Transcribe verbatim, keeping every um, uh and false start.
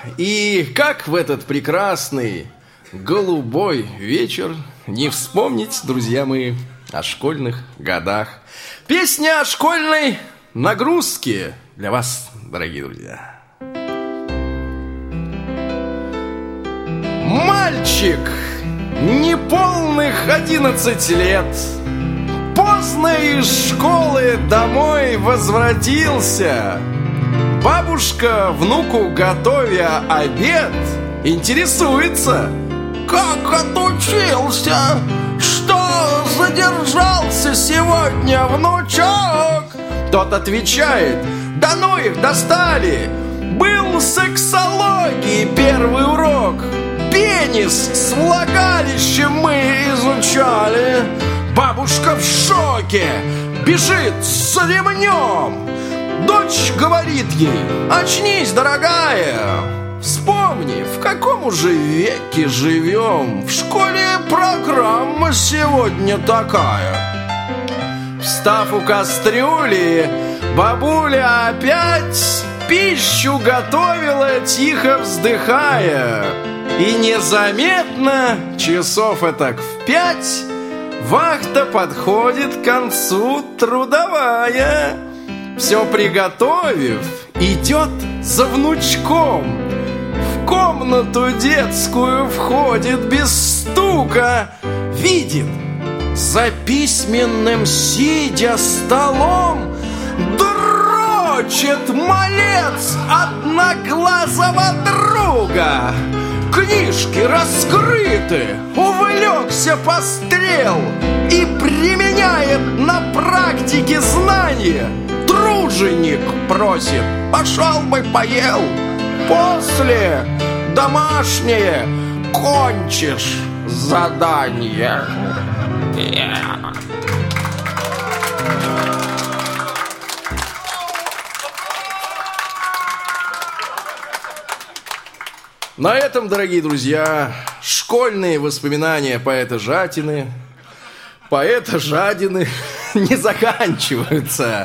И как в этот прекрасный голубой вечер не вспомнить, друзья мои, о школьных годах. Песня о школьной нагрузке для вас, дорогие друзья. Мальчик неполных одиннадцать лет поздно из школы домой возвратился. Бабушка, внуку готовя обед, интересуется: как отучился? Что задержался сегодня, внучок? Тот отвечает: да ну их достали! Был сексологии первый урок. Пенис с влагалищем мы изучали. Бабушка в шоке, бежит за ремнем. Дочь говорит ей: очнись, дорогая, вспомни, в каком уже веке живем. В школе программа сегодня такая. Встав у кастрюли, бабуля опять пищу готовила, тихо вздыхая. И незаметно, часов этак в пять, вахта подходит к концу трудовая. Все приготовив, идет за внучком. В комнату детскую входит без стука. Видит, за письменным сидя столом дрочит малец одноглазого друга. Книжки раскрыты, увлекся пострел и применяет на практике знания. Труженик просит: пошел бы поел. После домашнее кончишь задание. Yeah. На этом, дорогие друзья, школьные воспоминания поэта Жатины, поэта Жадины не заканчиваются.